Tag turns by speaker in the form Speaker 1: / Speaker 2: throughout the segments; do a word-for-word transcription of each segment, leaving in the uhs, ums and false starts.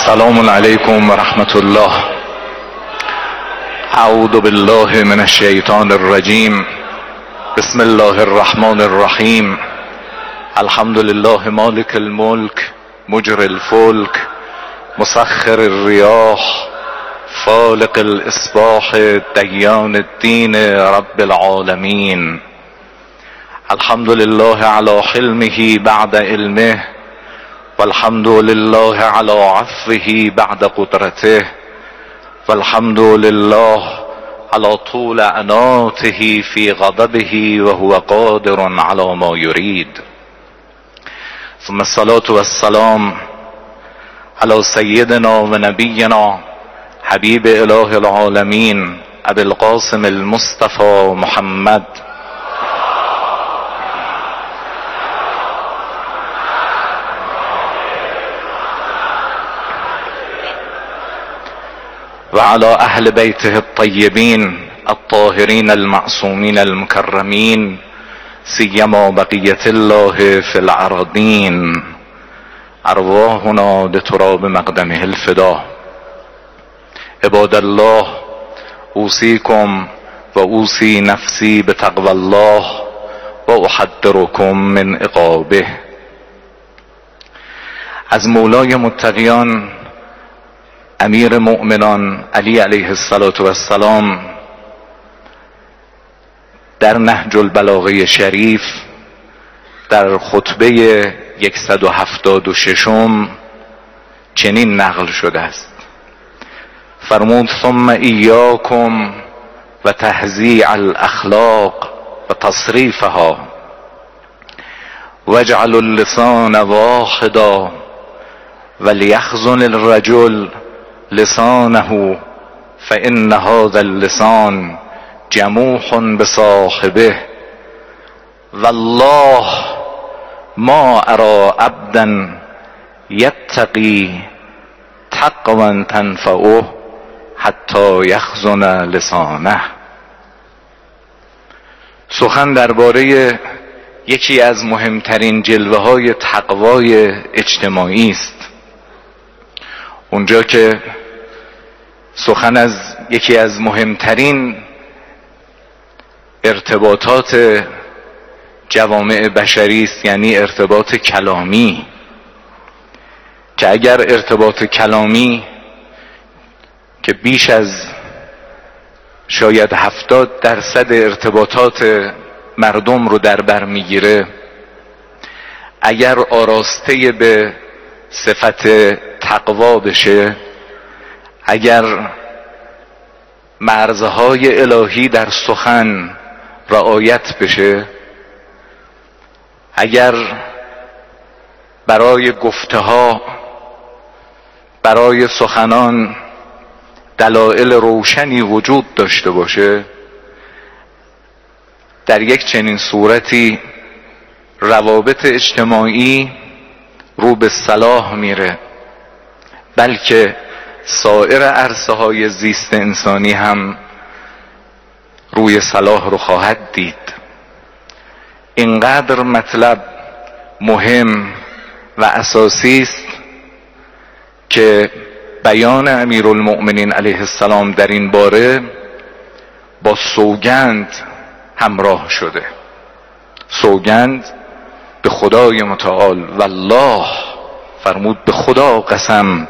Speaker 1: سلام علیکم و رحمت الله. اعوذ بالله من الشیطان الرجیم. بسم الله الرحمن الرحیم. الحمد لله مالک الملک مجر الفلک مسخر الریاح فالق الاصباح دیان الدین رب العالمین. الحمد لله على حلمه بعد علمه والحمد لله على عفوه بعد قدرته والحمد لله على طول عناته في غضبه وهو قادر على ما يريد. ثم الصلاة والسلام على سيدنا ونبينا حبيب إله العالمين أبي القاسم المصطفى محمد وعلى أهل بيته الطيبين الطاهرين المعصومين المكرمين سيما بقية الله في الأراضين. أرواحنا لتراب مقدمه الفداء. عباد الله، أوصيكم وأوصي نفسي بتقوى الله وأحذركم من عقابه. از مولای متقیان امیر مؤمنان علی علیه السلام در نهج البلاغه شریف در خطبه صد و هفتاد و شش چنین نقل شده است. فرمود ثم ایاکم و تهزیع الاخلاق و تصریفها واجعل اللسان واحدا ولیخزن الرجل لسانه فإن هذا اللسان جموح بصاحبه والله ما أرى عبدا يتقي تقوى تنفعه حتی یخزن لسانه. سخن درباره یکی از مهمترین جلوه های تقوای اجتماعی است. اونجا که سخن از یکی از مهمترین ارتباطات جوامع بشری است، یعنی ارتباط کلامی، که اگر ارتباط کلامی که بیش از شاید هفتاد درصد ارتباطات مردم رو در بر میگیره، اگر آراسته به صفت تقوا بشه، اگر مرزهای الهی در سخن رعایت بشه، اگر برای گفته‌ها، برای سخنان دلایل روشنی وجود داشته باشه، در یک چنین صورتی روابط اجتماعی رو به صلاح میره، بلکه سایر عرصه های زیست انسانی هم روی صلاح رو خواهد دید. اینقدر مطلب مهم و اساسی است که بیان امیرالمؤمنین علیه السلام در این باره با سوگند همراه شده. سوگند به خدای متعال، والله، فرمود به خدا قسم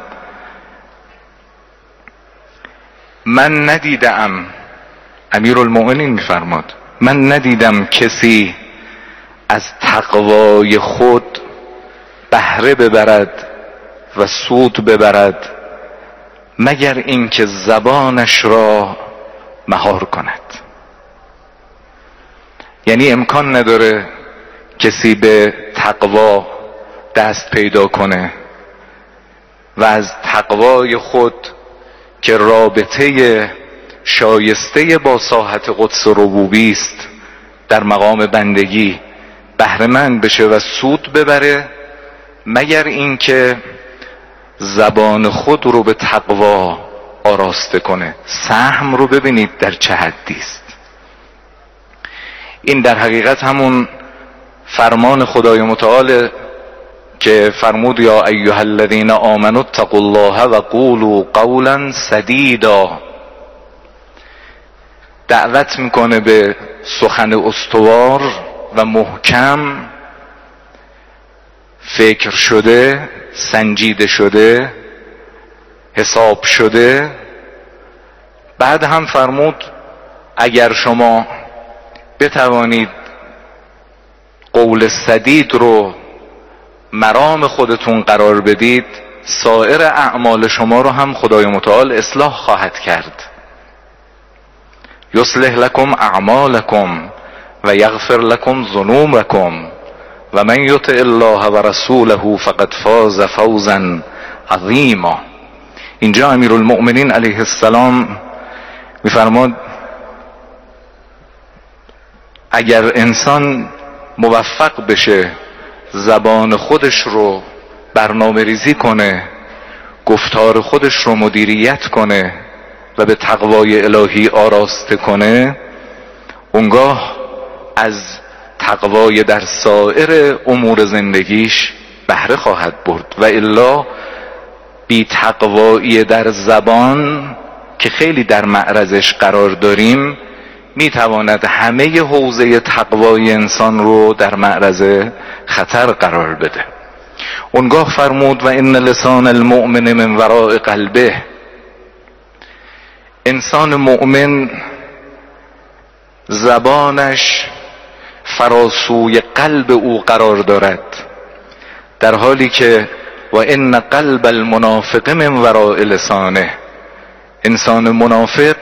Speaker 1: من ندیدم، امیرالمؤمنین میفرماد من ندیدم کسی از تقوای خود بهره ببرد و سود ببرد مگر اینکه زبانش را مهار کند. یعنی امکان نداره کسی به تقوا دست پیدا کنه و از تقوای خود که رابطه شایسته با ساحت قدس ربوبی است در مقام بندگی بهره‌مند بشه و سود ببره، مگر اینکه زبان خود رو به تقوا آراسته کنه. سهم رو ببینید در چه حدی است. این در حقیقت همون فرمان خدای متعال که فرمود یا ایها الذین آمنوا اتقوا الله و قولوا قولا سدیدا، دعوت میکنه به سخن استوار و محکم، فکر شده، سنجیده شده، حساب شده. بعد هم فرمود اگر شما بتوانید قول سدید رو مرام خودتون قرار بدید، سایر اعمال شما رو هم خدای متعال اصلاح خواهد کرد. یصلح لکم اعمالکم و یغفر لکم ذنوبکم و من یطع الله و رسوله فقد فاز فوزا عظیما. اینجا امیرالمؤمنین علیه السلام میفرماد اگر انسان موفق بشه زبان خودش رو برنامه ریزی کنه، گفتار خودش رو مدیریت کنه و به تقوای الهی آراسته کنه، اونگاه از تقوای در سایر امور زندگیش بهره خواهد برد. و الا بی تقوایی در زبان که خیلی در معرضش قرار داریم، میتواند همه حوزه تقوای انسان رو در معرض خطر قرار بده. اونگاه فرمود و ان لسان المؤمن من وراء قلبه، انسان مؤمن زبانش فراسوی قلب او قرار دارد، در حالی که و ان قلب المنافق من وراء لسانه، انسان منافق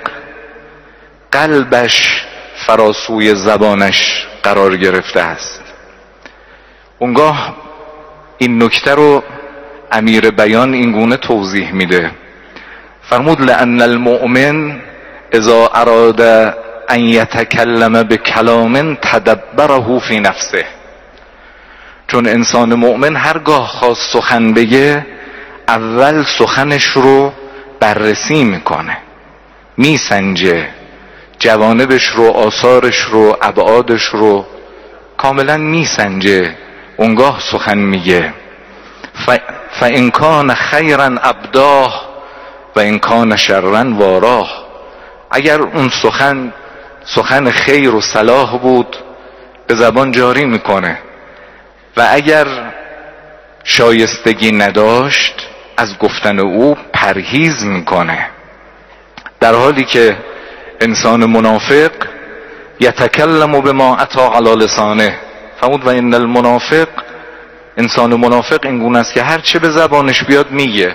Speaker 1: قلبش فراسوی زبانش قرار گرفته است. اونگاه این نکته رو امیر بیان اینگونه توضیح میده، فرمود لأن المؤمن اذا اراد ان یتکلم بکلام تدبره فی نفسه، چون انسان مؤمن هرگاه خواست سخن بگه اول سخنش رو بررسی میکنه، میسنجه، جوانبش رو، آثارش رو، ابعادش رو کاملا میسنجه، اونگاه سخن میگه. فان کان خیرا ابداه و ان کان شرا واراه، اگر اون سخن سخن خیر و صلاح بود به زبان جاری میکنه و اگر شایستگی نداشت از گفتن او پرهیز میکنه، در حالی که انسان منافق یتکلم بما اتی علی لسانه. فرمود و ان المنافق، انسان منافق اینگونه است که هر چه به زبانش بیاد میگه،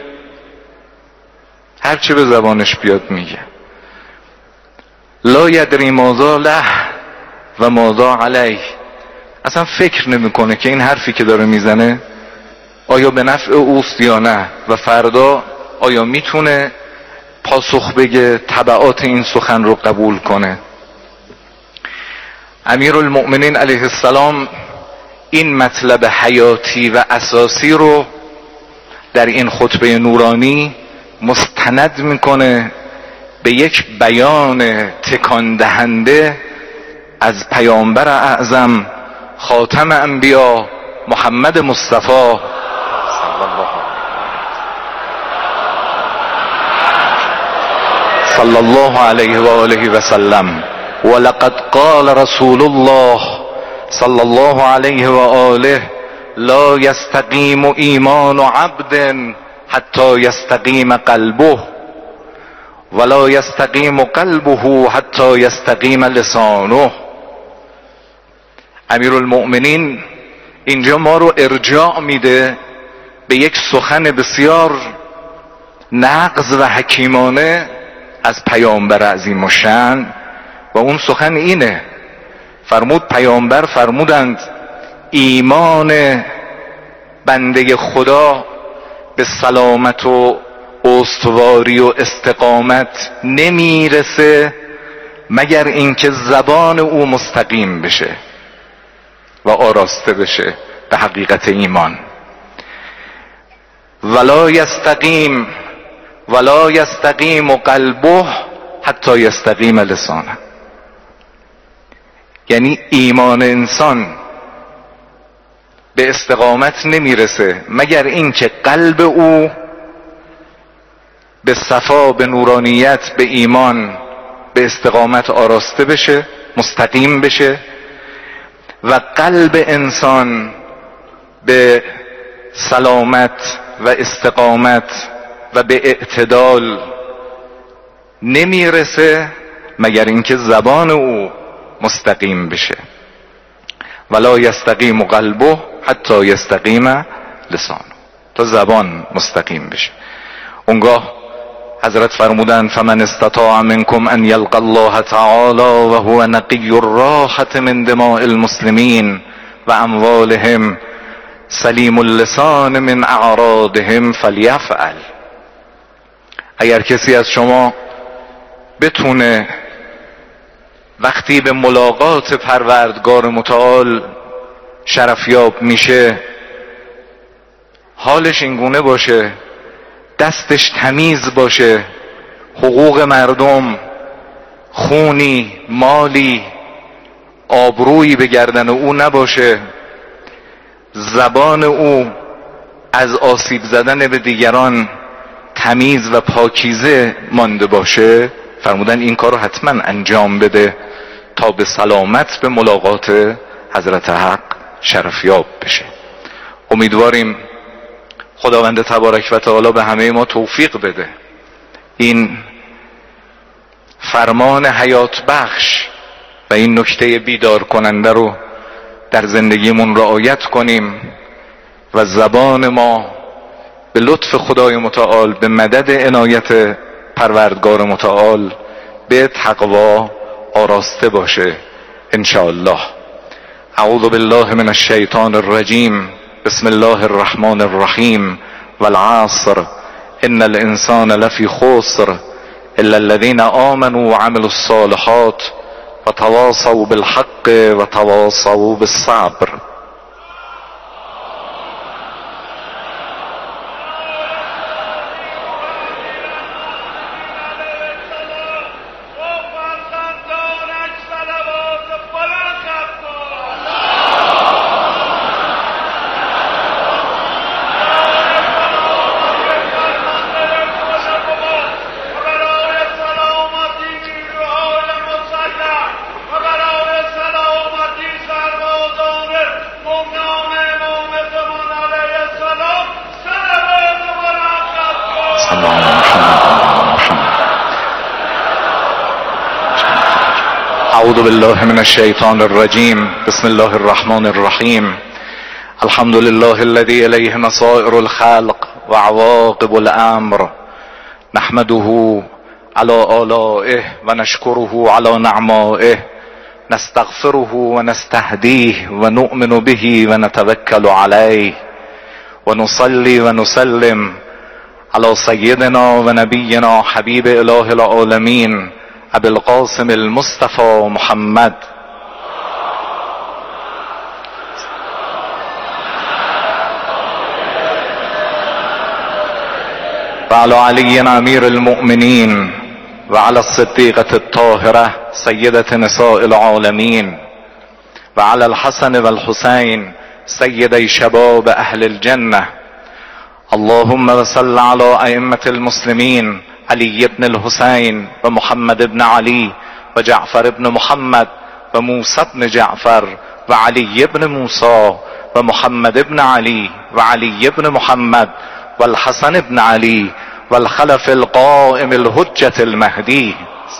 Speaker 1: هر چه به زبانش بیاد میگه. لا یدری ماذا له و ماذا علیه، اصلا فکر نمیکنه که این حرفی که داره میزنه آیا به نفع اوست یا نه و فردا آیا میتونه پاسخ بگه، تبعات این سخن رو قبول کنه. امیرالمؤمنین علیه السلام این مطلب حیاتی و اساسی رو در این خطبه نورانی مستند میکنه به یک بیان تکان دهنده از پیامبر اعظم خاتم انبیا محمد مصطفی صلی الله علیه و آله و سلم. ولقد قال رسول الله صلی الله علیه و آله لا یستقیم ایمان عبد حتی یستقیم قلبه ولا یستقیم قلبه حتی یستقیم لسانه. امیرالمؤمنین اینجا ما رو ارجاع میده به یک سخن بسیار نغز و حکیمانه از پیامبر عظیم الشأن و اون سخن اینه. فرمود پیامبر فرمودند ایمان بنده خدا به سلامت و استواری و استقامت نمیرسه مگر اینکه زبان او مستقیم بشه و آراسته بشه به حقیقت ایمان. ولا یستقیم ولا یستقیم قلبه حتی یستقیم لسانه، یعنی ایمان انسان به استقامت نمیرسه مگر اینکه قلب او به صفا، به نورانیت، به ایمان، به استقامت آراسته بشه، مستقیم بشه و قلب انسان به سلامت و استقامت و به اعتدال نمیرسه مگر اینکه زبان او مستقیم بشه. ولا یستقیم قلبه حتی یستقیم لسانه، تا زبان مستقیم بشه. اونگاه حضرت فرمودن فمن استطاع منکم ان یلقى الله تعالی و هو نقی الراحة من دماء المسلمین و اموالهم سلیم اللسان من اعراضهم فلیفعل. اگر کسی از شما بتونه وقتی به ملاقات پروردگار متعال شرفیاب میشه حالش اینگونه باشه، دستش تمیز باشه، حقوق مردم، خونی، مالی، آبرویی به گردن او نباشه، زبان او از آسیب زدن به دیگران تمیز و پاکیزه مانده باشه، فرمودن این کار رو حتما انجام بده تا به سلامت به ملاقات حضرت حق شرفیاب بشه. امیدواریم خداوند تبارک و تعالی به همه ما توفیق بده این فرمان حیات بخش و این نکته بیدار کننده رو در زندگیمون رعایت کنیم و زبان ما به لطف خدای متعال، به مدد عنایت پروردگار متعال به تقوا آراسته باشه ان شاء الله. اعوذ بالله من الشیطان الرجیم. بسم الله الرحمن الرحیم. والعصر ان الانسان لفی خسر الا الذين آمنوا وعملوا الصالحات وتواصوا بالحق وتواصوا بالصبر. اعوذ بالله من الشیطان الرجیم. بسم الله الرحمن الرحیم. الحمد لله الذي الیه مصائر الخلق و عواقب الامر نحمده على آلائه و نشکره على نعمائه نستغفره و نستهدیه و نؤمن به و نتوکل علیه و نصلی و نسلم على سیدنا و نبینا حبیب اله العالمین ابی القاسم المصطفى محمد و علی علی امیر المؤمنین و علی الصدیقة الطاهرة سیدة نساء العالمین و علی الحسن و الحسین سیدی شباب اهل الجنة. اللهم وصل على ائمة المسلمين علی بن الحسین و محمد بن علی و جعفر بن محمد و موسی بن جعفر و علی بن موسی و محمد بن علی و علی بن محمد و الحسن بن علی و الخلف القائم الحجة المهدی.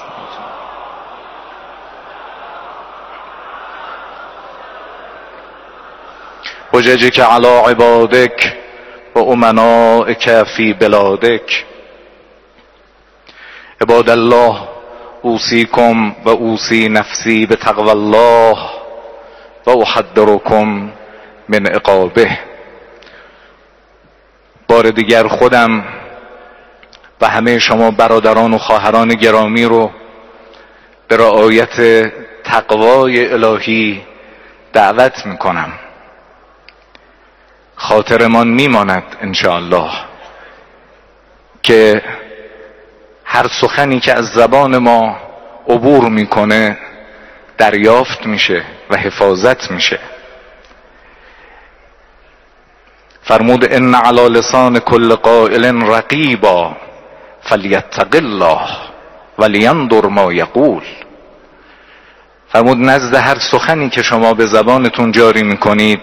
Speaker 1: حججك على عبادك و امنائك في بلادك. عباد الله اوصیکم و اوصی نفسی بتقوی الله و احذرکم من عقابه. بار دیگر خودم و همه شما برادران و خواهران گرامی رو به رعایت تقوای الهی دعوت میکنم. خاطرمان میماند انشاءالله که هر سخنی که از زبان ما عبور میکنه دریافت میشه و حفاظت میشه. فرمود ان علی لسان کل قائل رقیبا فلیتق الله ولینظر ما یقول. فرمود نزد هر سخنی که شما به زبانتون جاری میکنید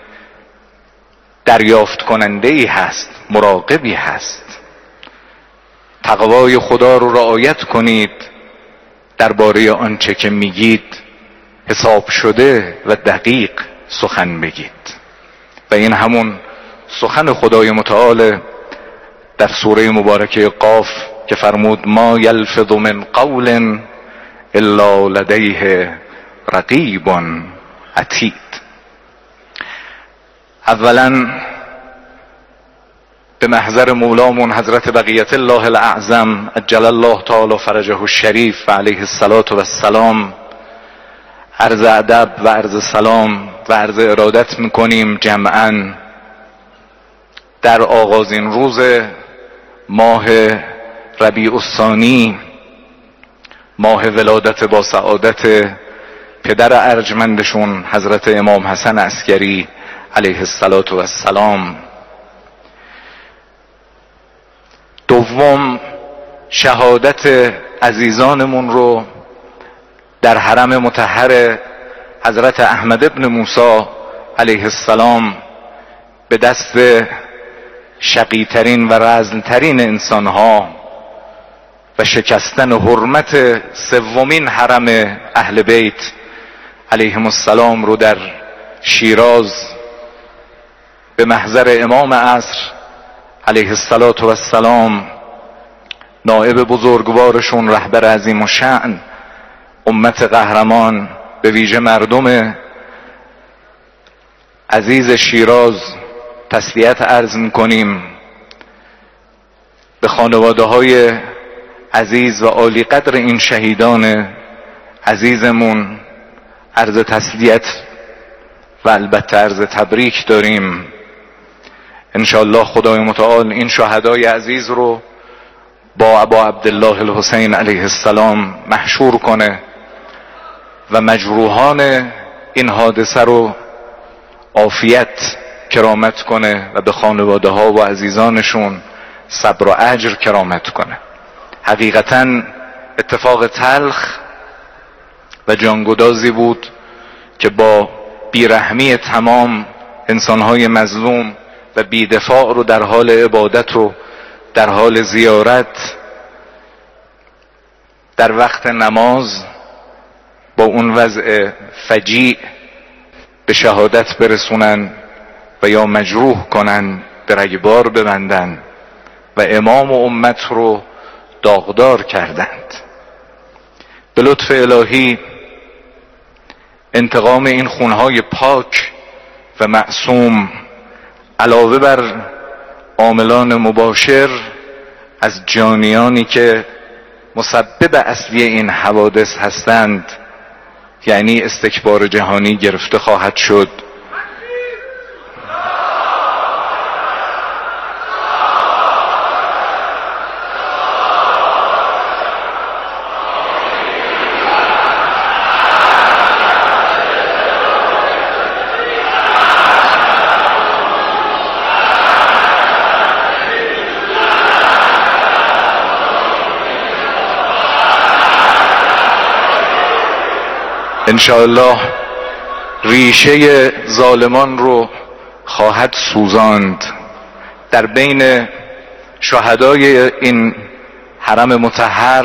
Speaker 1: دریافت کننده ای هست، مراقبی هست. تقوای خدا رو رعایت کنید، درباره آنچه که میگید حساب شده و دقیق سخن بگید. و این همون سخن خدای متعال در سوره مبارکه قاف که فرمود ما یلفظ من قول الا لدیه رقیب عتید. اولا به محضر مولامون حضرت بقیت الله الاعظم عجل الله تعالی فرجه الشریف و علیه الصلاة و السلام عرض ادب و عرض سلام و عرض ارادت میکنیم جمعاً در آغازین روز ماه ربیع الثانی، ماه ولادت با سعادت پدر ارجمندشون حضرت امام حسن عسکری علیه الصلاة و السلام. دوم شهادت عزیزانمون رو در حرم مطهر حضرت احمد ابن موسی علیه السلام به دست شقیترین و رزلترین انسانها و شکستن حرمت سومین حرم اهل بیت علیهم السلام رو در شیراز به محضر امام عصر علیه الصلاة و السلام، نائب بزرگوارشون، رهبر عظیم الشأن، امت قهرمان، به ویژه مردم عزیز شیراز تسلیت عرض میکنیم. به خانواده های عزیز و عالی قدر این شهیدان عزیزمون عرض تسلیت و البته عرض تبریک داریم. انشاءالله خدای متعال این شهدای عزیز رو با ابا عبدالله الحسین علیه السلام محشور کنه و مجروحان این حادثه رو عافیت کرامت کنه و به خانواده ها و عزیزانشون صبر و اجر کرامت کنه. حقیقتا اتفاق تلخ و جانگدازی بود که با بیرحمی تمام انسانهای مظلوم و بیدفاع رو در حال عبادت و در حال زیارت در وقت نماز با اون وضع فجیع به شهادت برسونن و یا مجروح کنن، به رگبار ببندن و امام و امت رو داغدار کردند. به لطف الهی انتقام این خونهای پاک و معصوم علاوه بر عاملان مباشر از جانیانی که مسبب اصلی این حوادث هستند، یعنی استکبار جهانی، گرفته خواهد شد. انشاءالله ریشه ظالمان رو خواهد سوزاند. در بین شهدای این حرم مطهر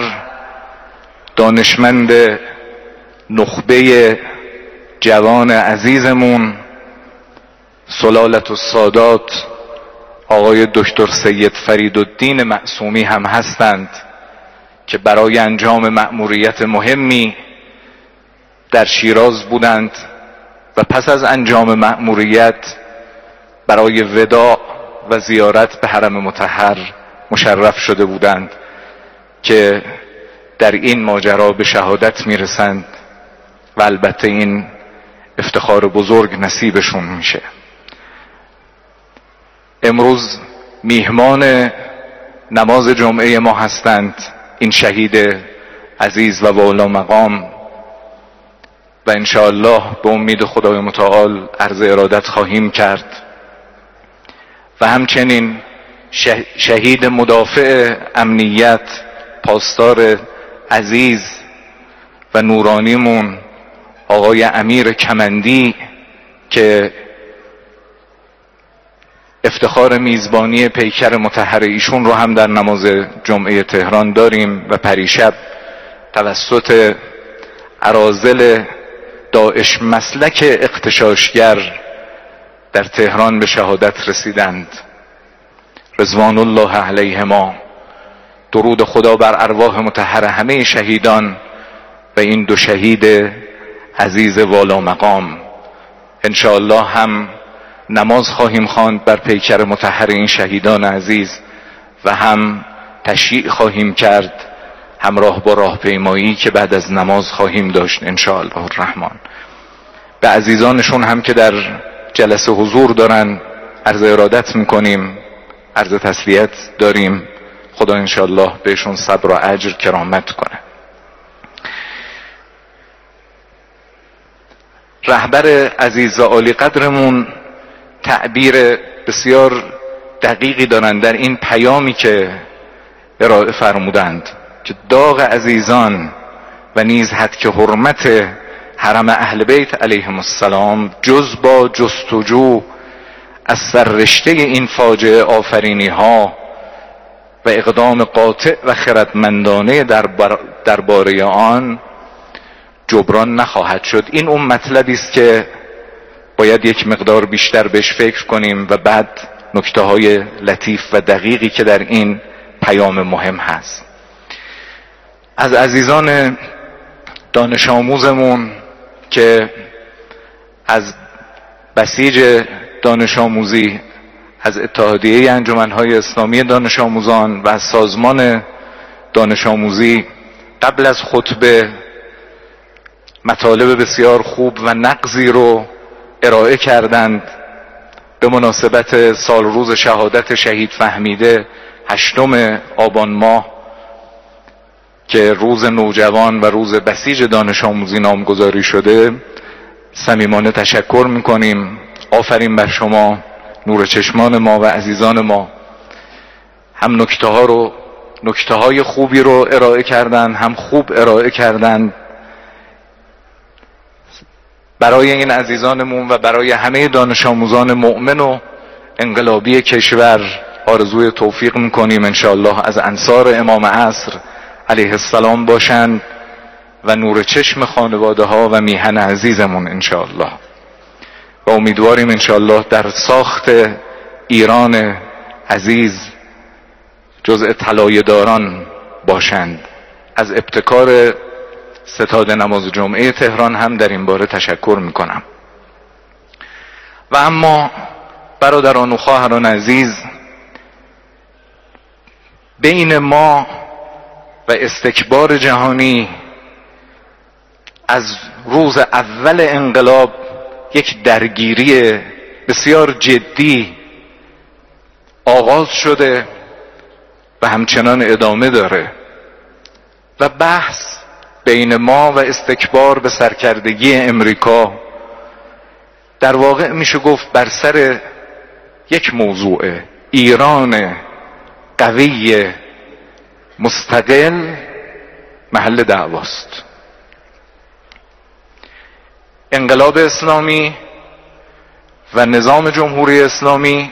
Speaker 1: دانشمند نخبه جوان عزیزمون سلالت السادات آقای دکتر سید فریدالدین معصومی هم هستند که برای انجام مأموریت مهمی در شیراز بودند و پس از انجام مأموریت برای وداع و زیارت به حرم مطهر مشرف شده بودند که در این ماجرا به شهادت میرسند و البته این افتخار بزرگ نصیبشون میشه. امروز میهمان نماز جمعه ما هستند این شهید عزیز و والا مقام و انشاءالله به امید خدای متعال عرض ارادت خواهیم کرد. و همچنین شهید مدافع امنیت پاسدار عزیز و نورانیمون آقای امیر کمندی که افتخار میزبانی پیکر مطهر ایشون رو هم در نماز جمعه تهران داریم و پریشب توسط اراذل داعش مسلک اغتشاشگر در تهران به شهادت رسیدند. رضوان الله علیهما. درود خدا بر ارواح مطهر همه شهیدان و این دو شهید عزیز والا مقام. انشاءالله هم نماز خواهیم خواند بر پیکر مطهر این شهیدان عزیز و هم تشییع خواهیم کرد همراه با راهپیمایی که بعد از نماز خواهیم داشت انشاءالله الرحمن. به عزیزانشون هم که در جلسه حضور دارن عرض ارادت میکنیم، عرض تسلیت داریم. خدا انشاءالله بهشون صبر و اجر کرامت کنه. رهبر عزیز و عالی قدرمون تعبیر بسیار دقیقی دارند در این پیامی که ارائه فرمودند که داغ عزیزان و نیز حد که حرمت حرم اهل بیت علیهم السلام جز با جستجو از سررشته این فاجعه آفرینی ها و اقدام قاطع و خردمندانه درباره آن جبران نخواهد شد. این اون مطلبی است که باید یک مقدار بیشتر بهش فکر کنیم و بعد نکته های لطیف و دقیقی که در این پیام مهم هست. از عزیزان دانش آموزمون که از بسیج دانش آموزی، از اتحادیه انجمنهای اسلامی دانش آموزان و از سازمان دانش آموزی قبل از خطبه مطالب بسیار خوب و نقضی رو ارائه کردند به مناسبت سال روز شهادت شهید فهمیده هشتم آبان ماه که روز نوجوان و روز بسیج دانش آموزی نامگذاری شده. صمیمانه تشکر میکنیم. آفرین بر شما، نور چشمان ما و عزیزان ما. هم نکته ها رو نکته های خوبی رو ارائه کردن، هم خوب ارائه کردن. برای این عزیزانمون و برای همه دانش آموزان مؤمن و انقلابی کشور آرزوی توفیق میکنیم انشاءالله از انصار امام عصر علیه السلام باشند و نور چشم خانواده ها و میهن عزیزمون انشاءالله. و امیدواریم انشاءالله در ساخت ایران عزیز جزء طلایه‌داران باشند. از ابتکار ستاد نماز جمعه تهران هم در این باره تشکر میکنم. و اما برادران و خواهران عزیز، بین ما و استکبار جهانی از روز اول انقلاب یک درگیری بسیار جدی آغاز شده و همچنان ادامه داره و بحث بین ما و استکبار به سرکردگی امریکا در واقع میشه گفت بر سر یک موضوع: ایران قوی مستقل محل دعواست. انقلاب اسلامی و نظام جمهوری اسلامی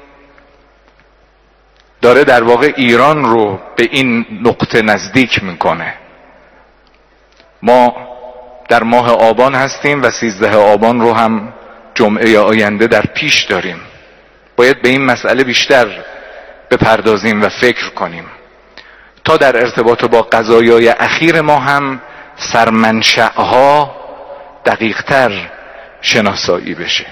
Speaker 1: داره در واقع ایران رو به این نقطه نزدیک میکنه. ما در ماه آبان هستیم و سیزده آبان رو هم جمعه آینده در پیش داریم. باید به این مسئله بیشتر بپردازیم و فکر کنیم تا در ارتباط با قضایای اخیر ما هم سرمنشأها دقیقتر شناسایی بشه.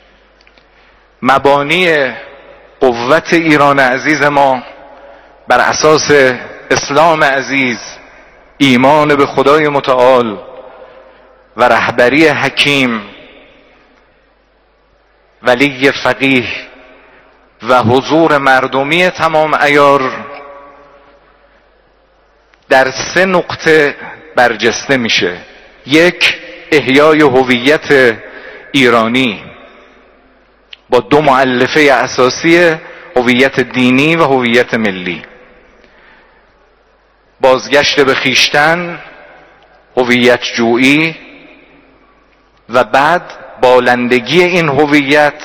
Speaker 1: مبانی قوت ایران عزیز ما بر اساس اسلام عزیز، ایمان به خدای متعال و رهبری حکیم، ولی فقیه و حضور مردمی تمام عیار در سه نقطه برجسته میشه. یک، احیای هویت ایرانی با دو مؤلفه اساسی هویت دینی و هویت ملی. بازگشت به خویشتن، هویت جویی و بعد بالندگی این هویت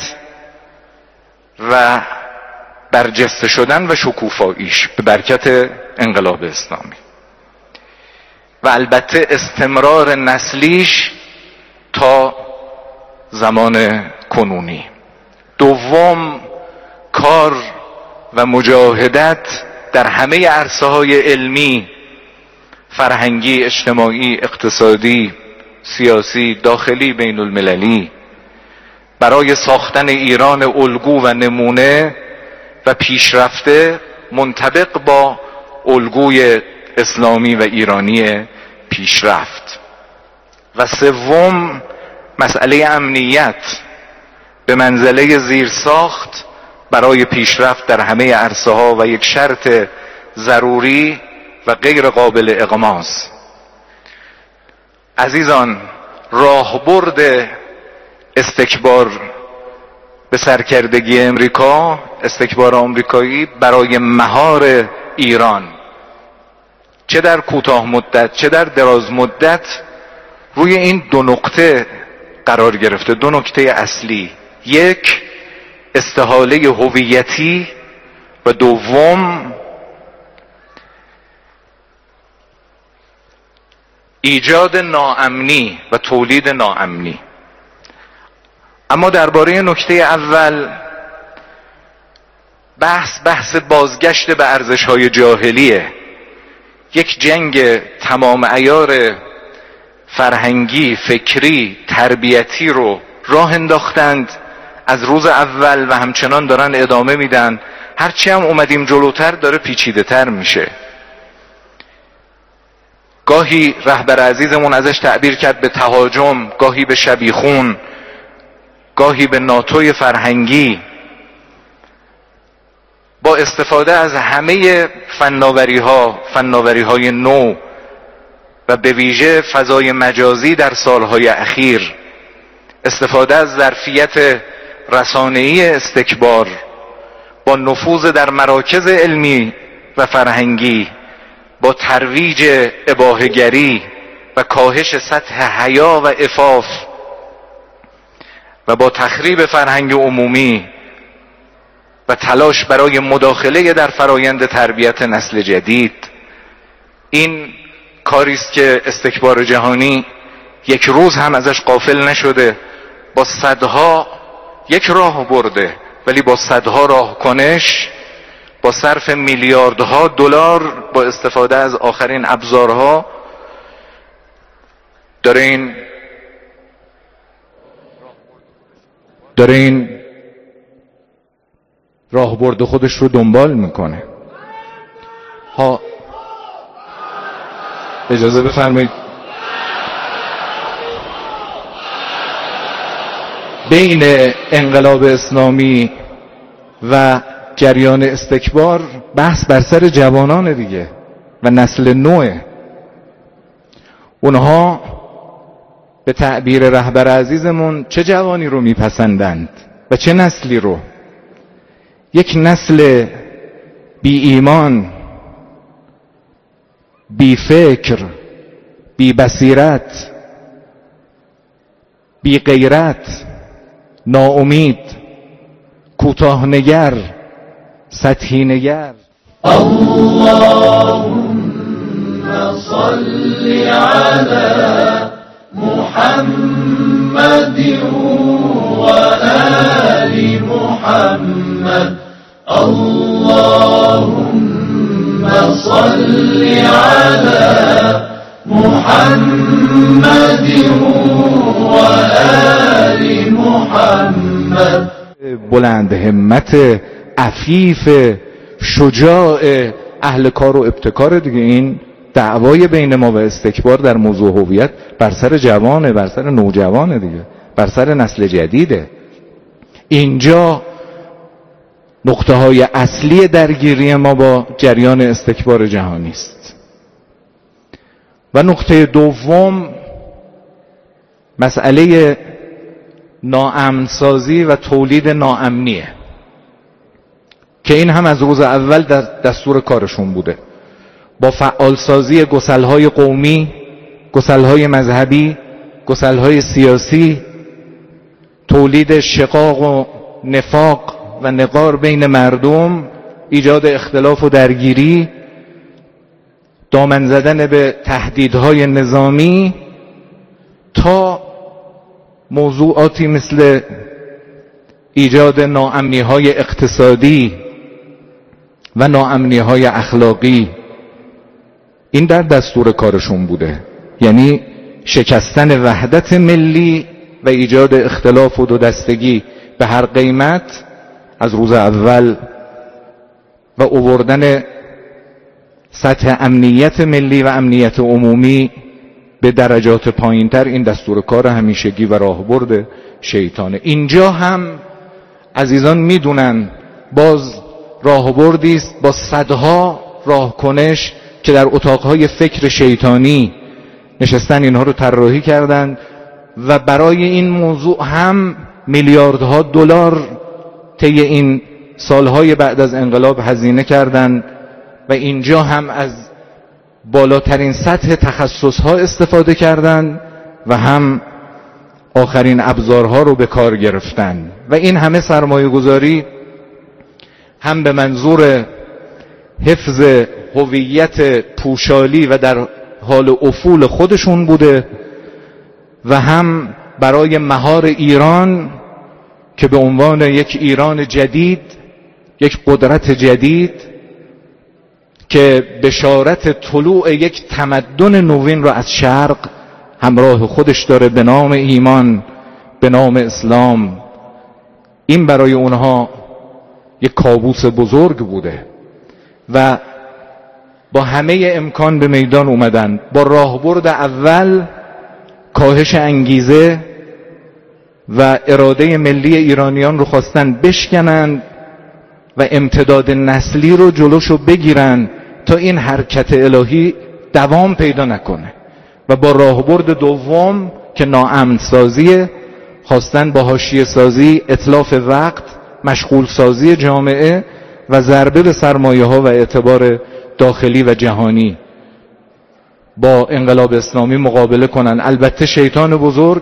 Speaker 1: و برجسته شدن و شکوفاییش به برکت انقلاب اسلامی و البته استمرار نسلیش تا زمان کنونی. دوم، کار و مجاهدت در همه عرصه‌های علمی، فرهنگی، اجتماعی، اقتصادی، سیاسی، داخلی، بین المللی برای ساختن ایران الگو و نمونه و پیشرفته منطبق با الگوی اسلامی و ایرانی پیشرفت. و سوم، مسئله امنیت به منزله زیرساخت برای پیشرفت در همه عرصه ها و یک شرط ضروری و غیر قابل اغماس. عزیزان، راهبرد استکبار به سرکردگی امریکا، استکبار آمریکایی برای مهار ایران، چه در کوتاه مدت چه در دراز مدت، روی این دو نقطه قرار گرفته. دو نکته اصلی: یک، استحاله هویتی و دوم، ایجاد ناامنی و تولید ناامنی. اما درباره نکته اول، بحث بحث بازگشت به ارزش‌های جاهلیه. یک جنگ تمام عیار فرهنگی، فکری، تربیتی رو راه انداختند از روز اول و همچنان دارن ادامه میدن. هرچی هم اومدیم جلوتر داره پیچیده تر میشه. گاهی رهبر عزیزمون ازش تعبیر کرد به تهاجم، گاهی به شبیخون، گاهی به ناتوی فرهنگی. با استفاده از همه فناوری ها، فناوری های نو و به ویژه فضای مجازی در سالهای اخیر، استفاده از ظرفیت رسانه‌ای استکبار با نفوذ در مراکز علمی و فرهنگی، با ترویج اباحه‌گری و کاهش سطح حیا و عفاف و با تخریب فرهنگ عمومی و تلاش برای مداخله در فرایند تربیت نسل جدید، این کاری است که استکبار جهانی یک روز هم ازش غافل نشده. با صدها یک راه برده، ولی با صدها راه کنش، با صرف میلیاردها دلار، با استفاده از آخرین ابزارها داره این داره این راه برد خودش رو دنبال میکنه. ها اجازه بفرمایید بین انقلاب اسلامی و جریان استکبار بحث بر سر جوانان دیگه و نسل نوه. اونها به تعبیر رهبر عزیزمون چه جوانی رو میپسندند و چه نسلی رو؟ یک نسل بی ایمان، بی فکر، بی بصیرت، بی غیرت، ناامید، کوتاه نگر، سطحی نگر. اللهم صل علی محمد و آل محمد. اللهم صل علی محمد و آل محمد. بلند همت، عفیف، شجاع، اهل کار و ابتکار دیگه. این دعوای بین ما و استکبار در موضوع هویت بر سر جوانه، بر سر نوجوانه دیگه، بر سر نسل جدیده. اینجا نقطه های اصلی درگیری ما با جریان استکبار جهانی است. و نقطه دوم، مسئله ناامنسازی و تولید ناامنیه که این هم از روز اول در دستور کارشون بوده، با فعالسازی گسلهای قومی، گسلهای مذهبی، گسلهای سیاسی، تولید شقاق و نفاق و نقار بین مردم، ایجاد اختلاف و درگیری، دامن زدن به تهدیدهای نظامی، تا موضوعاتی مثل ایجاد ناامنی‌های اقتصادی و ناامنی‌های اخلاقی. این در دستور کارشون بوده، یعنی شکستن وحدت ملی و ایجاد اختلاف و دو دستگی به هر قیمت از روز اول و آوردن سطح امنیت ملی و امنیت عمومی به درجات پایینتر. این دستور کار همیشگی و راهبرد شیطانه. اینجا هم عزیزان میدونن باز راهبردی است با صدها راهکنش که در اتاقهای فکر شیطانی نشستن اینها رو طراحی کردند و برای این موضوع هم میلیاردها دلار طی این سالهای بعد از انقلاب هزینه کردند و اینجا هم از بالاترین سطح تخصصها استفاده کردند و هم آخرین ابزارها رو به کار گرفتن و این همه سرمایه گذاری هم به منظور حفظ هویت پوشالی و در حال افول خودشون بوده و هم برای مهار ایران که به عنوان یک ایران جدید، یک قدرت جدید که بشارت طلوع یک تمدن نوین را از شرق همراه خودش داره به نام ایمان، به نام اسلام. این برای اونها یک کابوس بزرگ بوده و با همه امکان به میدان اومدن. با راهبرد اول کاهش انگیزه و اراده ملی ایرانیان رو خواستن بشکنن و امتداد نسلی رو جلوشو بگیرن تا این حرکت الهی دوام پیدا نکنه. و با راهبرد دوم که ناامن سازی، خواستن با حاشیه سازی، اتلاف وقت، مشغول سازی جامعه و ضربه به سرمایه ها و اعتبار داخلی و جهانی با انقلاب اسلامی مقابله کنن. البته شیطان بزرگ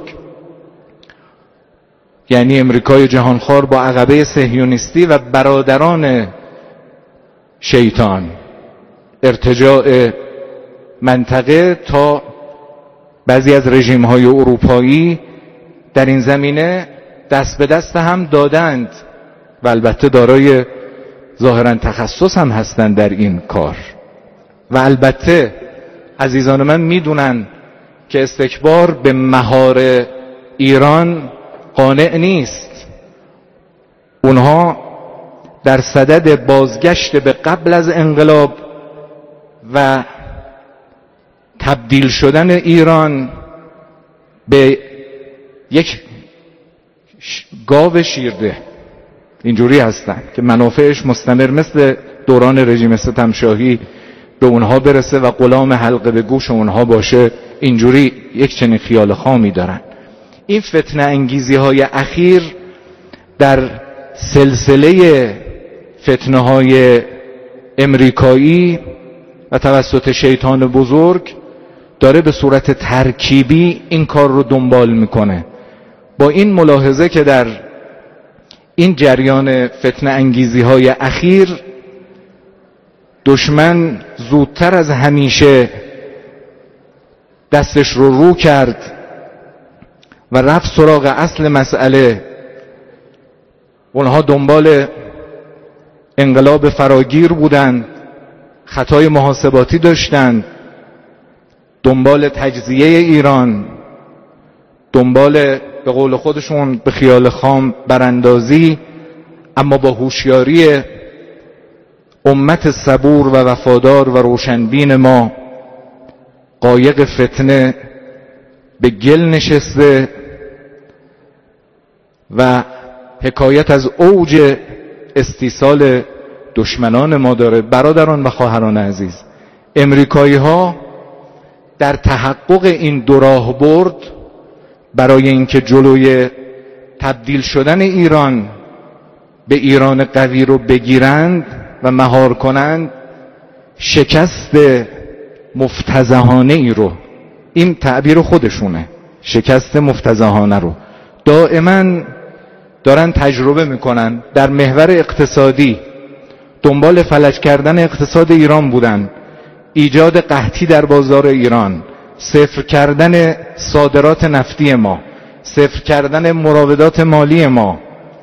Speaker 1: یعنی امریکای جهانخوار با عقبه صهیونیستی و برادران شیطان، ارتجاع منطقه تا بعضی از رژیم‌های اروپایی در این زمینه دست به دست هم دادند و البته دارای ظاهراً تخصص هم هستند در این کار. و البته عزیزان من میدونن که استکبار به مهار ایران قانع نیست. اونها در صدد بازگشت به قبل از انقلاب و تبدیل شدن ایران به یک گاو شیرده اینجوری هستن که منافعش مستمر مثل دوران رژیم ستمشاهی به اونها برسه و غلام حلقه به گوش اونها باشه. اینجوری یک چنین خیال خامی دارن. این فتنه انگیزی های اخیر در سلسله فتنه های امریکایی و توسط شیطان بزرگ داره به صورت ترکیبی این کار رو دنبال میکنه، با این ملاحظه که در این جریان فتنه انگیزی های اخیر دشمن زودتر از همیشه دستش رو رو کرد و رفت سراغ اصل مسئله. اونها دنبال انقلاب فراگیر بودند، خطای محاسباتی داشتند، دنبال تجزیه ایران، دنبال به قول خودشون به خیال خام براندازی، اما با هوشیاری امت صبور و وفادار و روشنبین ما قایق فتنه به گل نشسته و حکایت از اوج استیصال دشمنان ما داره. برادران و خواهران عزیز، امریکایی ها در تحقق این دو راهبرد برای اینکه جلوی
Speaker 2: تبدیل شدن ایران به ایران قوی رو بگیرند و مهار کنند، شکست مفتضحانه ای رو، این تعبیر خودشونه، شکست مفتضحانه رو دائما دارن تجربه میکنن. در محور اقتصادی دنبال فلج کردن اقتصاد ایران بودن، ایجاد قحطی در بازار ایران، صفر کردن صادرات نفتی ما، صفر کردن مراودات مالی ما.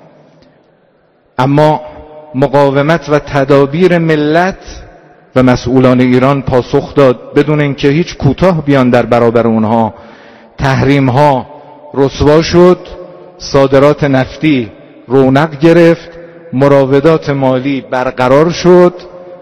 Speaker 2: اما مقاومت و تدابیر ملت و مسئولان ایران پاسخ داد بدون اینکه هیچ کوتاه بیان در برابر اونها. تحریم ها رسوا شد، صادرات نفتی رونق گرفت، مراودات مالی برقرار شد،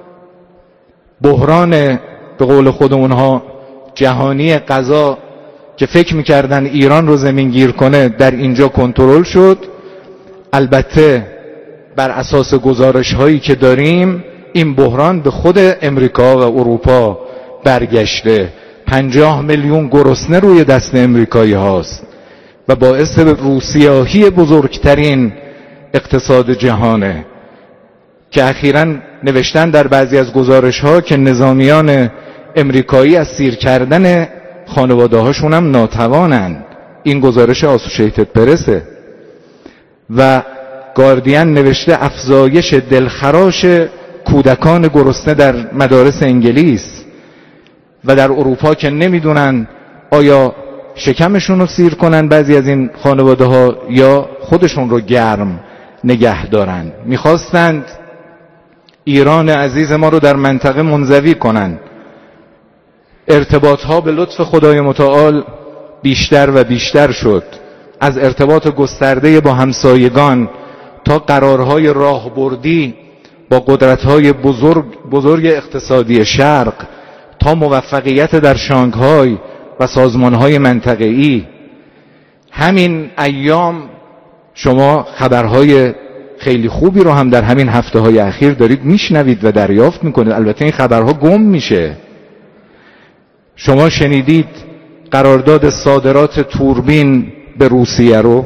Speaker 2: بحران به قول خود اونها جهانی غذا که فکر میکردن ایران رو زمین گیر کنه در اینجا کنترل شد. البته بر اساس گزارش هایی که داریم این بحران به خود امریکا و اروپا برگشته. پنجاه میلیون گرسنه روی دست امریکایی هاست و باعث روسیاهی بزرگترین اقتصاد جهانه که اخیراً نوشتن در بعضی از گزارش ها که نظامیان امریکایی از سیر کردن خانواده هاشون هم ناتوانند. این گزارش آسوشیتد پرسه. و گاردین نوشته افزایش دلخراش کودکان گرسنه در مدارس انگلیس و در اروپا که نمیدونن آیا شکمشون رو سیر کنن بعضی از این خانواده ها یا خودشون رو گرم نگه دارن. میخواستند ایران عزیز ما رو در منطقه منزوی کنن. ارتباط ها به لطف خدای متعال بیشتر و بیشتر شد، از ارتباط گسترده با همسایگان تا قرارهای راهبردی با قدرت‌های بزرگ بزرگ اقتصادی شرق تا موفقیت در شانگهای و سازمان‌های منطقه‌ای. همین ایام شما خبرهای خیلی خوبی رو هم در همین هفته‌های اخیر دارید میشنوید و دریافت میکنید. البته این خبرها گم میشه. شما شنیدید قرارداد صادرات توربین به روسیه رو،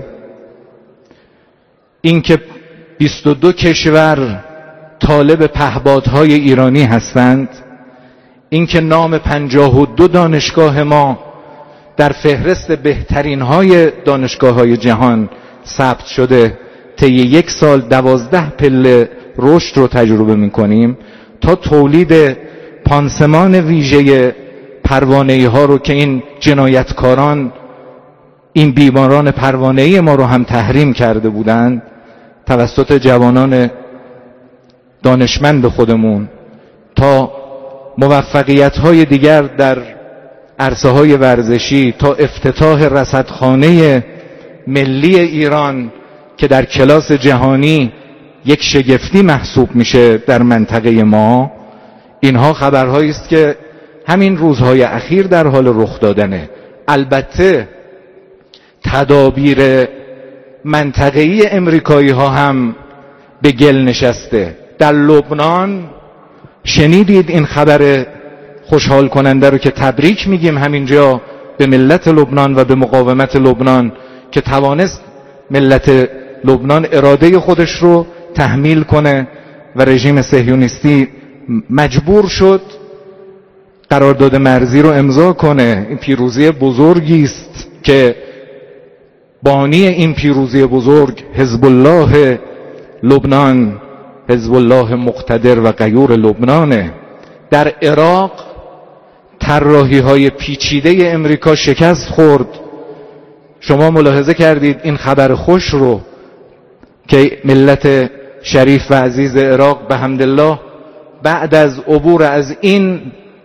Speaker 2: اینکه بیست و دو کشور طالب پهپادهای ایرانی هستند، اینکه نام پنجاه و دو دانشگاه ما در فهرست بهترین های دانشگاه های جهان ثبت شده. طی یک سال دوازده پله رشد رو تجربه میکنیم تا تولید پانسمان ویژه پروانه‌ای ها رو که این جنایتکاران، این بیماران پروانه‌ای ما رو هم تحریم کرده بودند توسط جوانان دانشمند خودمون، تا موفقیت های دیگر در عرصه های ورزشی، تا افتتاح رصدخانه ملی ایران که در کلاس جهانی یک شگفتی محسوب میشه در منطقه ما. اینها خبرهایی است که همین روزهای اخیر در حال رخ دادنه. البته تدابیر منطقه‌ای امریکایی ها هم به گل نشسته. در لبنان شنیدید این خبر خوشحال کننده رو که تبریک میگیم همینجا به ملت لبنان و به مقاومت لبنان که توانست ملت لبنان اراده خودش رو تحمیل کنه و رژیم صهیونیستی مجبور شد قرارداد مرزی رو امضا کنه. این پیروزی بزرگی است که بانی این پیروزی بزرگ حزب الله لبنان، حزب الله مقتدر و غیور لبنانه. در عراق طراحی های پیچیده امریکا شکست خورد. شما ملاحظه کردید این خبر خوش رو که ملت شریف و عزیز عراق به حمدالله بعد از عبور از این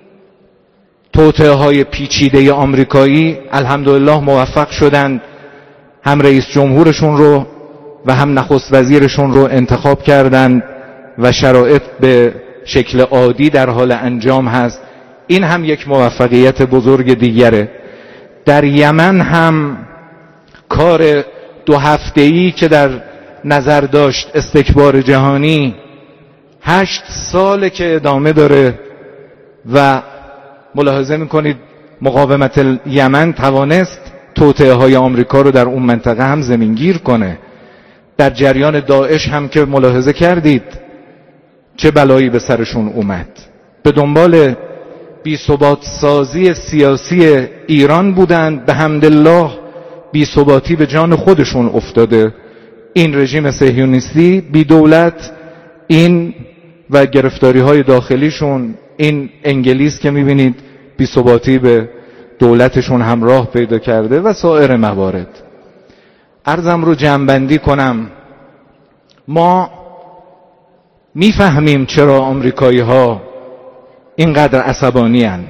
Speaker 2: توطئه های پیچیده آمریکایی الحمدلله موفق شدند هم رئیس جمهورشون رو و هم نخست وزیرشون رو انتخاب کردند و شرایط به شکل عادی در حال انجام هست. این هم یک موفقیت بزرگ دیگره. در یمن هم کار دو هفته‌ای که در نظر داشت استکبار جهانی هشت ساله که ادامه داره و ملاحظه میکنید مقاومت یمن توانست توطئه های آمریکا رو در اون منطقه هم زمینگیر کنه. در جریان داعش هم که ملاحظه کردید چه بلایی به سرشون اومد. به دنبال بی‌ثبات سازی سیاسی ایران بودند، به حمدالله بی‌ثباتی به جان خودشون افتاده. این رژیم صهیونیستی بی دولت، این و گرفتاری های داخلیشون، این انگلیس که میبینید بی‌ثباتی به دولتشون همراه پیدا کرده و سایر موارد. عرضم رو جمع‌بندی کنم، ما میفهمیم چرا آمریکایی ها اینقدر عصبانی هستند.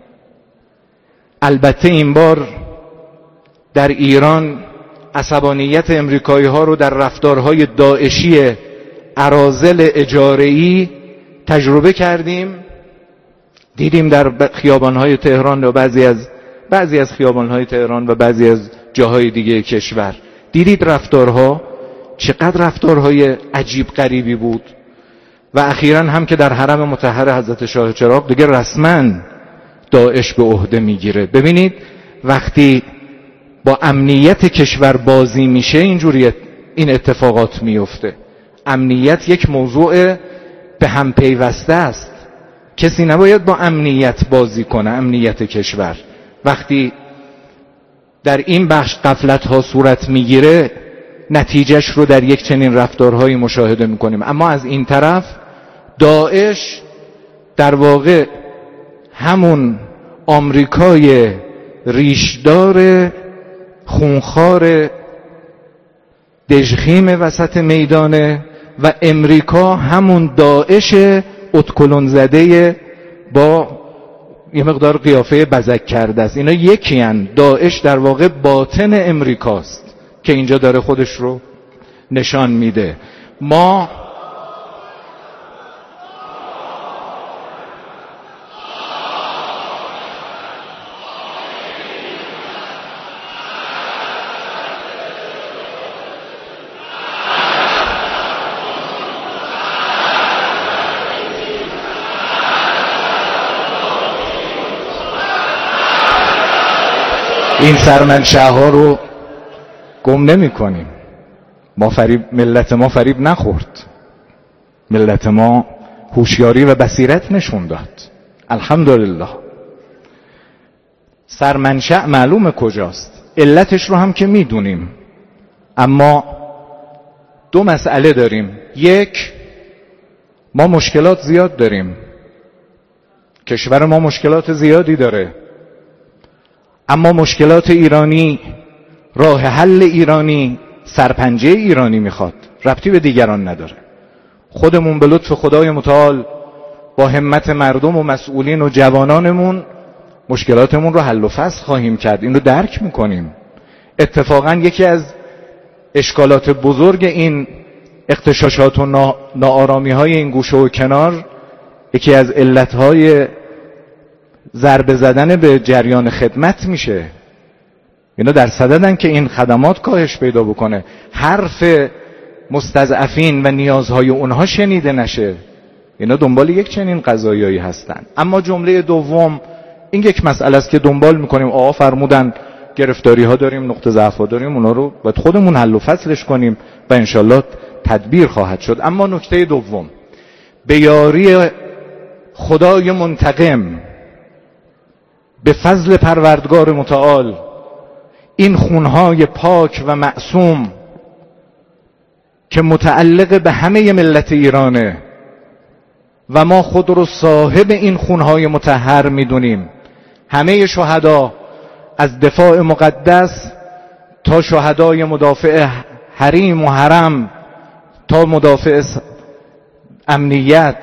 Speaker 2: البته این بار در ایران عصبانیت امریکایی ها رو در رفتارهای داعشی اراذل اجاره‌ای تجربه کردیم. دیدیم در خیابانهای تهران و بعضی از بعضی از خیابانهای تهران و بعضی از جاهای دیگه کشور. دیدید رفتارها چقدر رفتارهای عجیب غریبی بود. و اخیراً هم که در حرم مطهر حضرت شاه چراغ دیگه رسماً داعش به عهده میگیره. ببینید وقتی با امنیت کشور بازی میشه اینجوری این اتفاقات میفته. امنیت یک موضوع به هم پیوسته است. کسی نباید با امنیت بازی کنه. امنیت کشور وقتی در این بخش غفلت ها صورت میگیره نتیجهش رو در یک چنین رفتارهایی مشاهده میکنیم. اما از این طرف داعش در واقع همون آمریکای ریشدار خونخوار دژخیم وسط میدانه و امریکا همون داعش ادکلون زده با یه مقدار قیافه بزک کرده است. اینا یکی هن. داعش در واقع باطن امریکاست که اینجا داره خودش رو نشان میده. ما این سرمنشه ها رو گم نمی کنیم. ما فریب ملت ما فریب نخورد. ملت ما هوشیاری و بصیرت نشون داد. الحمدلله. سرمنشأ معلومه کجاست. علتش رو هم که میدونیم. اما دو مسئله داریم. یک، ما مشکلات زیاد داریم. کشور ما مشکلات زیادی داره. اما مشکلات ایرانی، راه حل ایرانی، سرپنجه ایرانی میخواد. ربطی به دیگران نداره. خودمون به لطف خدای متعال با همت مردم و مسئولین و جوانانمون مشکلاتمون رو حل و فصل خواهیم کرد. این رو درک میکنیم. اتفاقا یکی از اشکالات بزرگ این اغتشاشات و ناآرامی های این گوشه و کنار، یکی از علتهای ضربه زدن به جریان خدمت میشه. اینا در صددن که این خدمات کاهش پیدا بکنه، حرف مستضعفین و نیازهای اونها شنیده نشه. اینا دنبال یک چنین قضایایی هستن. اما جمله دوم این یک مسئله است که دنبال میکنیم. آقا فرمودن گرفتاری ها داریم، نقطه ضعف ها داریم، اونا رو باید خودمون حل و فصلش کنیم و انشالله تدبیر خواهد شد. اما نکته دوم، به یاری خدای منتقم به فضل پروردگار متعال این خونهای پاک و معصوم که متعلق به همه ملت ایرانه و ما خود رو صاحب این خونهای مطهر میدونیم. همه شهدا از دفاع مقدس تا شهدای مدافع حریم و حرم تا مدافع امنیت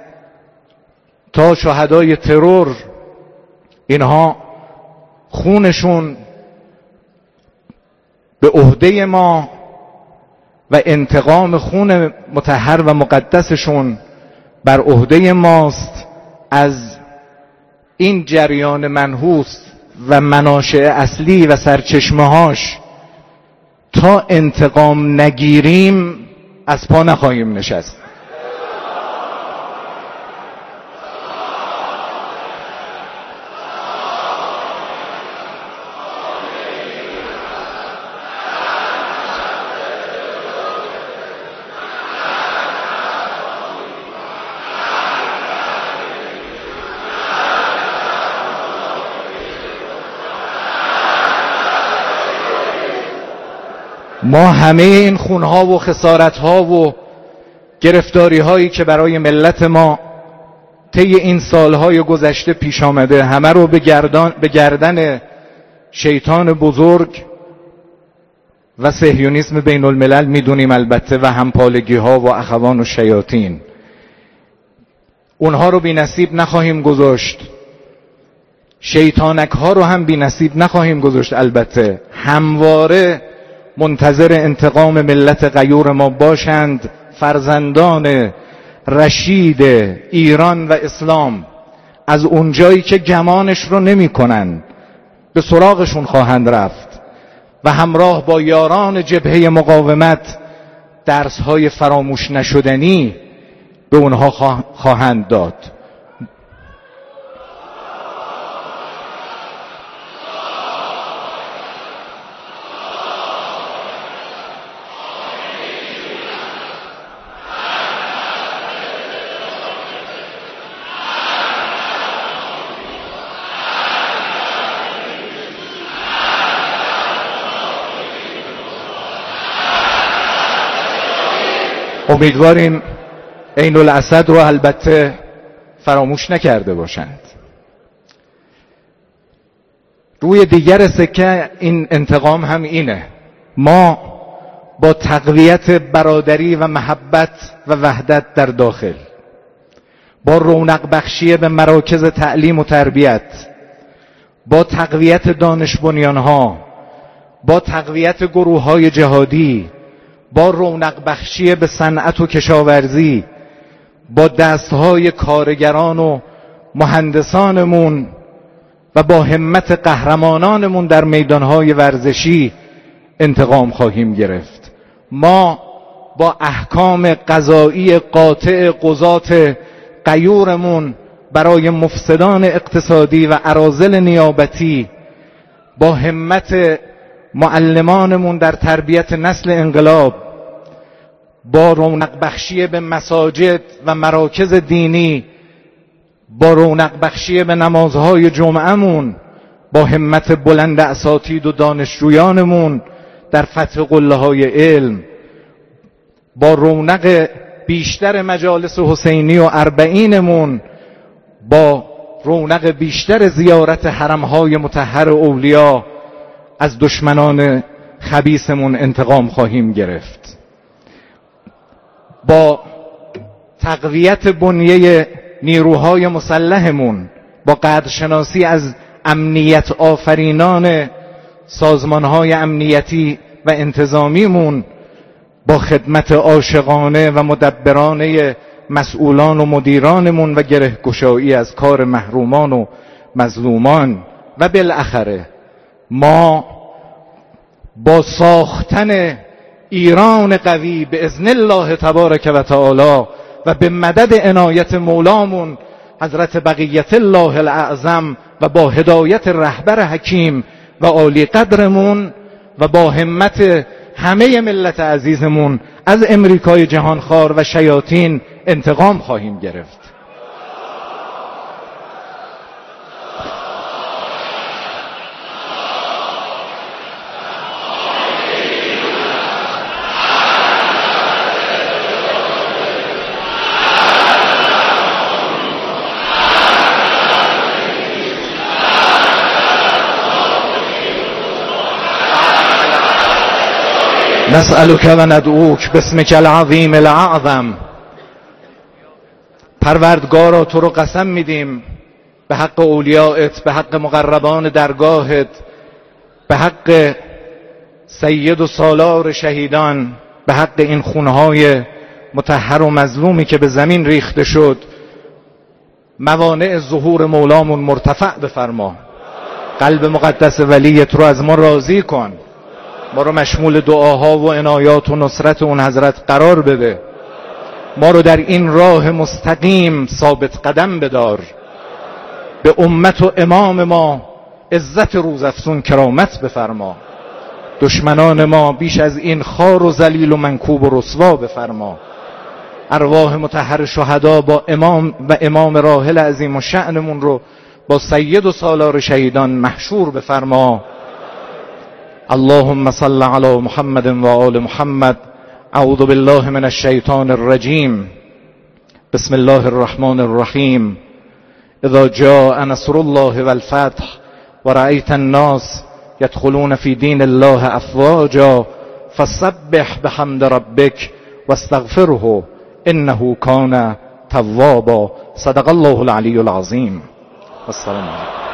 Speaker 2: تا شهدای ترور، اینها خونشون به عهده ما و انتقام خون مطهر و مقدسشون بر عهده ماست. از این جریان منحوس و مناشأ اصلی و سرچشمه‌هاش تا انتقام نگیریم از پا نخواهیم نشست. ما همه این خونها و خسارتها و گرفتاری هایی که برای ملت ما طی این سالهای گذشته پیش آمده، همه رو به گردن, به گردن شیطان بزرگ و صهیونیسم بین الملل میدونیم البته، و همپالگی ها و اخوان و شیاطین. اونها رو بی نصیب نخواهیم گذاشت، شیطانک ها رو هم بی نصیب نخواهیم گذاشت. البته همواره منتظر انتقام ملت غیور ما باشند فرزندان رشید ایران و اسلام. از اونجایی که گمانش رو نمی کنن به سراغشون خواهند رفت و همراه با یاران جبهه مقاومت درسهای فراموش نشدنی به اونها خواهند داد. امیدواریم عین الاسد رو البته فراموش نکرده باشند. روی دیگر سکه این انتقام هم اینه: ما با تقویت برادری و محبت و وحدت در داخل، با رونق بخشی به مراکز تعلیم و تربیت، با تقویت دانش بنیانها، با تقویت گروه‌های جهادی، با رونق بخشی به صنعت و کشاورزی، با دستهای کارگران و مهندسانمون و با همت قهرمانانمون در میدانهای ورزشی انتقام خواهیم گرفت. ما با احکام قضایی قاطع قضات غیورمون برای مفسدان اقتصادی و اراذل نیابتی، با همت معلمانمون در تربیت نسل انقلاب، با رونق بخشی به مساجد و مراکز دینی، با رونق بخشی به نمازهای جمعهمون، با همت بلند اساتید و دانشجویانمون در فتح قله های علم، با رونق بیشتر مجالس حسینی و اربعینمون، با رونق بیشتر زیارت حرمهای مطهر اولیا از دشمنان خبیثمون انتقام خواهیم گرفت. با تقویت بنیه نیروهای مسلحمون، با قدرشناسی از امنیت آفرینان سازمانهای امنیتی و انتظامیمون، با خدمت عاشقانه و مدبرانه مسئولان و مدیرانمون و گرهگشایی از کار محرومان و مظلومان، و بالاخره ما با ساختن ایران قوی به اذن الله تبارک و تعالی و به مدد عنایت مولامون حضرت بقیت الله الاعظم و با هدایت رهبر حکیم و عالی قدرمون و با همت همه ملت عزیزمون از امریکای جهانخوار و شیاطین انتقام خواهیم گرفت. نسألك و ندعوک باسمک العظیم الاعظم. پروردگارا تو رو قسم میدیم به حق اولیائت، به حق مقربان درگاهت، به حق سید و سالار شهیدان، به حق این خونهای مطهر و مظلومی که به زمین ریخته شد، موانع ظهور مولامون مرتفع بفرما. قلب مقدس ولیت رو از ما راضی کن، ما رو مشمول دعاها و عنایات و نصرت اون حضرت قرار بده، ما رو در این راه مستقیم ثابت قدم بدار، به امت و امام ما عزت روزافزون کرامت بفرما، دشمنان ما بیش از این خار و ذلیل و منکوب و رسوا بفرما، ارواح مطهر شهدا با امام و امام راحل عظیم و شأنمون رو با سید و سالار شهیدان محشور بفرما. اللهم صل على محمد و آل محمد. اعوذ بالله من الشیطان الرجیم. بسم الله الرحمن الرحیم. اذا جاء نصر الله والفتح ورأيت الناس يدخلون في دين الله افواجا فسبح بحمد ربك واستغفره انه كان توابا. صدق الله العلی العظیم. السلام علیکم.